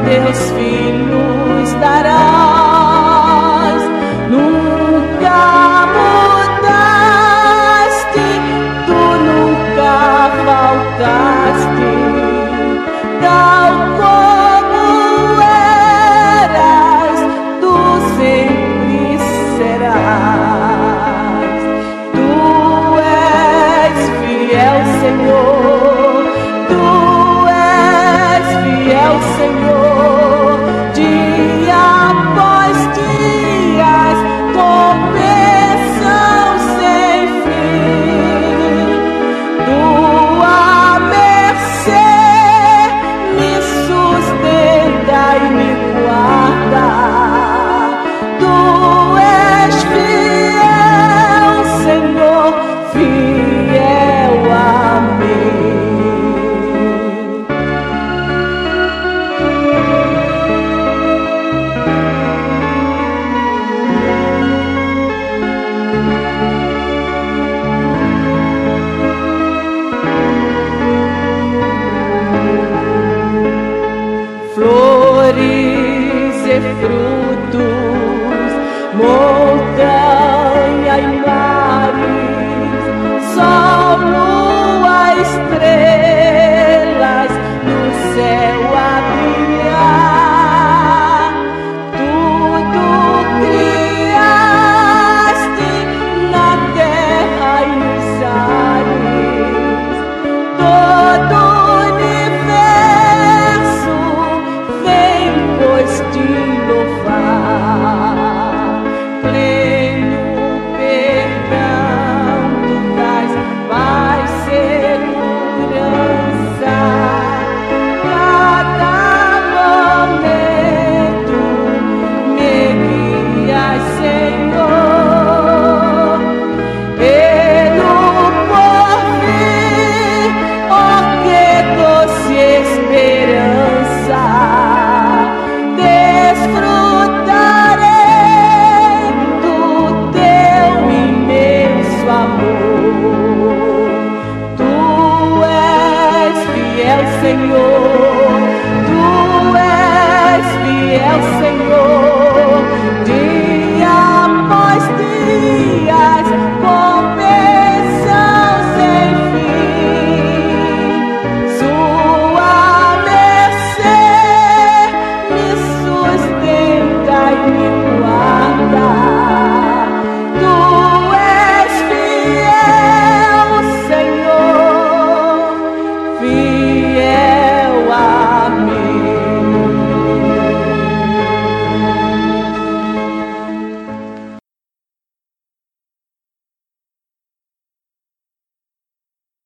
teus filhos darás. Nunca mudaste, tu nunca faltaste, tal como eras, tu sempre serás. Tu és fiel, Senhor, tu és fiel, Senhor, dia após dias, com bênção sem fim. Tua mercê me sustenta e me guarda. Tu és fiel, Senhor, fiel a mim. Flores e frutos,